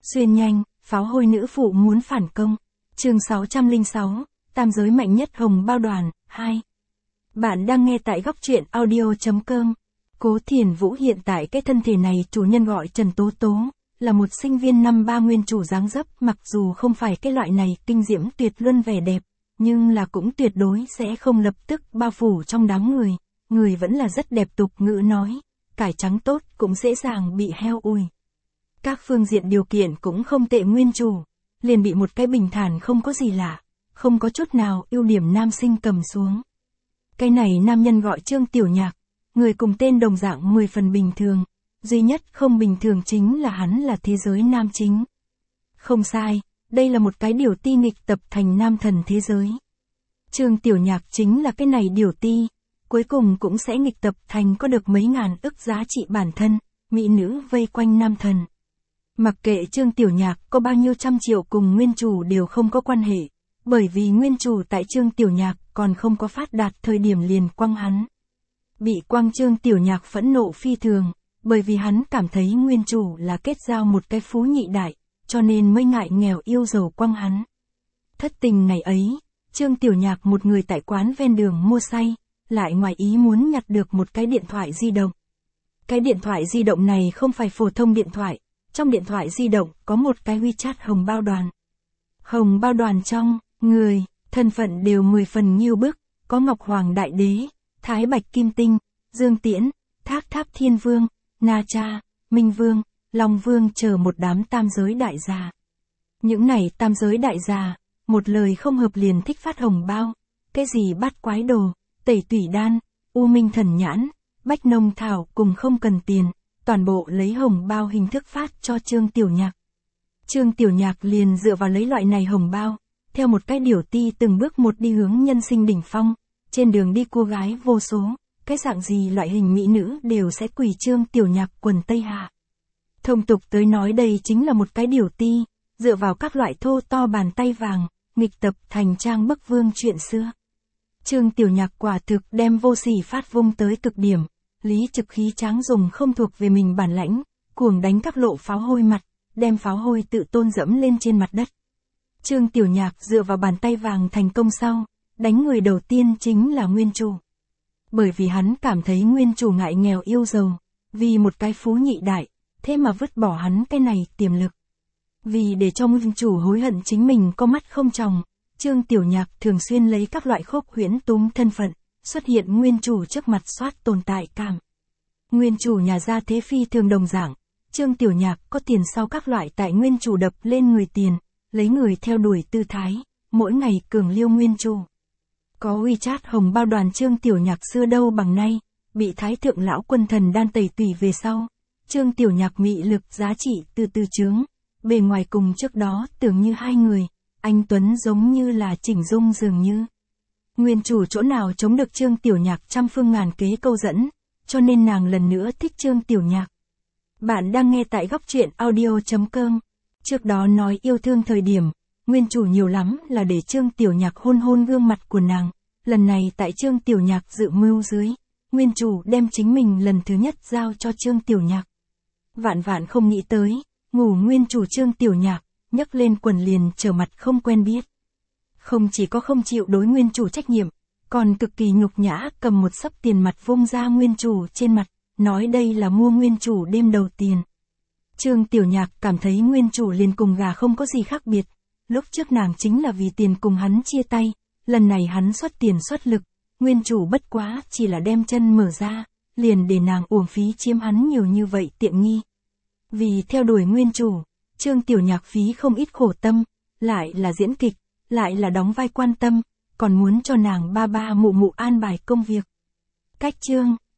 Xuyên nhanh, pháo hôi nữ phụ muốn phản công. Chương 606, tam giới mạnh nhất hồng bao đoàn, 2. Bạn đang nghe tại góc truyện audio.com. Cố Thiền Vũ hiện tại cái thân thể này chủ nhân gọi Trần Tố Tố, là một sinh viên năm 3 nguyên chủ dáng dấp, mặc dù không phải cái loại này kinh diễm tuyệt luân vẻ đẹp, nhưng là cũng tuyệt đối sẽ không lập tức bao phủ trong đám người vẫn là rất đẹp tục ngữ nói, cải trắng tốt cũng dễ dàng bị heo ủi. Các phương diện điều kiện cũng không tệ nguyên chủ, liền bị một cái bình thản không có gì lạ, không có chút nào ưu điểm nam sinh cầm xuống. Cái này nam nhân gọi Trương Tiểu Nhạc, người cùng tên đồng dạng 10 phần bình thường, duy nhất không bình thường chính là hắn là thế giới nam chính. Không sai, đây là một cái điều ti nghịch tập thành nam thần thế giới. Trương Tiểu Nhạc chính là cái này điều ti, cuối cùng cũng sẽ nghịch tập thành có được mấy ngàn ức giá trị bản thân, mỹ nữ vây quanh nam thần. Mặc kệ Trương Tiểu Nhạc có bao nhiêu trăm triệu cùng nguyên chủ đều không có quan hệ, bởi vì nguyên chủ tại Trương Tiểu Nhạc còn không có phát đạt thời điểm liền quăng hắn. Bị quăng Trương Tiểu Nhạc phẫn nộ phi thường, bởi vì hắn cảm thấy nguyên chủ là kết giao một cái phú nhị đại, cho nên mới ngại nghèo yêu giàu quăng hắn. Thất tình ngày ấy, Trương Tiểu Nhạc một người tại quán ven đường mua say, lại ngoài ý muốn nhặt được một cái điện thoại di động. Cái điện thoại di động này không phải phổ thông điện thoại, trong điện thoại di động có một cái WeChat hồng bao đoàn. Hồng bao đoàn trong, người, thân phận đều 10 phần nghiêu bức, có Ngọc Hoàng Đại Đế, Thái Bạch Kim Tinh, Dương Tiễn, Thác Tháp Thiên Vương, Na Cha, Minh Vương, Long Vương chờ một đám tam giới đại gia. Những này tam giới đại gia, một lời không hợp liền thích phát hồng bao, cái gì bát quái đồ, tẩy tủy đan, u minh thần nhãn, bách nông thảo cùng không cần tiền, toàn bộ lấy hồng bao hình thức phát cho Trương Tiểu Nhạc. Trương Tiểu Nhạc liền dựa vào lấy loại này hồng bao, theo một cái điều ti từng bước một đi hướng nhân sinh đỉnh phong, trên đường đi cô gái vô số, cái dạng gì loại hình mỹ nữ đều sẽ quỳ Trương Tiểu Nhạc quần tây hạ. Thông tục tới nói đây chính là một cái điều ti, dựa vào các loại thô to bàn tay vàng, nghịch tập thành trang bức vương chuyện xưa. Trương Tiểu Nhạc quả thực đem vô sỉ phát vung tới cực điểm, lý trực khí tráng dùng không thuộc về mình bản lãnh, cuồng đánh các lộ pháo hôi mặt, đem pháo hôi tự tôn dẫm lên trên mặt đất. Trương Tiểu Nhạc dựa vào bàn tay vàng thành công sau, đánh người đầu tiên chính là nguyên chủ. Bởi vì hắn cảm thấy nguyên chủ ngại nghèo yêu giàu, vì một cái phú nhị đại, thế mà vứt bỏ hắn cái này tiềm lực. Vì để cho nguyên chủ hối hận chính mình có mắt không tròng, Trương Tiểu Nhạc thường xuyên lấy các loại khốc huyễn túm thân phận, xuất hiện nguyên chủ trước mặt soát tồn tại cảm. Nguyên chủ nhà gia thế phi thường đồng dạng, Trương Tiểu Nhạc có tiền sau các loại tại nguyên chủ đập lên người tiền, lấy người theo đuổi tư thái, mỗi ngày cường liêu nguyên chủ. Có WeChat hồng bao đoàn Trương Tiểu Nhạc xưa đâu bằng nay, bị Thái Thượng Lão Quân Thần đan tẩy tủy về sau, Trương Tiểu Nhạc mị lực giá trị từ từ chướng, bề ngoài cùng trước đó tưởng như hai người, anh Tuấn giống như là chỉnh dung dường như. Nguyên chủ chỗ nào chống được Trương Tiểu Nhạc trăm phương ngàn kế câu dẫn, cho nên nàng lần nữa thích Trương Tiểu Nhạc. Bạn đang nghe tại góc truyện audio.com. Trước đó nói yêu thương thời điểm, nguyên chủ nhiều lắm là để Trương Tiểu Nhạc hôn hôn gương mặt của nàng. Lần này tại Trương Tiểu Nhạc dự mưu dưới, nguyên chủ đem chính mình lần thứ nhất giao cho Trương Tiểu Nhạc. Vạn vạn không nghĩ tới, ngủ nguyên chủ Trương Tiểu Nhạc, nhấc lên quần liền trở mặt không quen biết. Không chỉ có không chịu đối nguyên chủ trách nhiệm, còn cực kỳ nhục nhã cầm một xấp tiền mặt vung ra nguyên chủ trên mặt, nói đây là mua nguyên chủ đêm đầu tiền. Trương Tiểu Nhạc cảm thấy nguyên chủ liền cùng gà không có gì khác biệt, lúc trước nàng chính là vì tiền cùng hắn chia tay, lần này hắn xuất tiền xuất lực, nguyên chủ bất quá chỉ là đem chân mở ra, liền để nàng uổng phí chiếm hắn nhiều như vậy tiện nghi. Vì theo đuổi nguyên chủ, Trương Tiểu Nhạc phí không ít khổ tâm, lại là diễn kịch, lại là đóng vai quan tâm, còn muốn cho nàng ba ba mụ mụ an bài công việc. Cách chương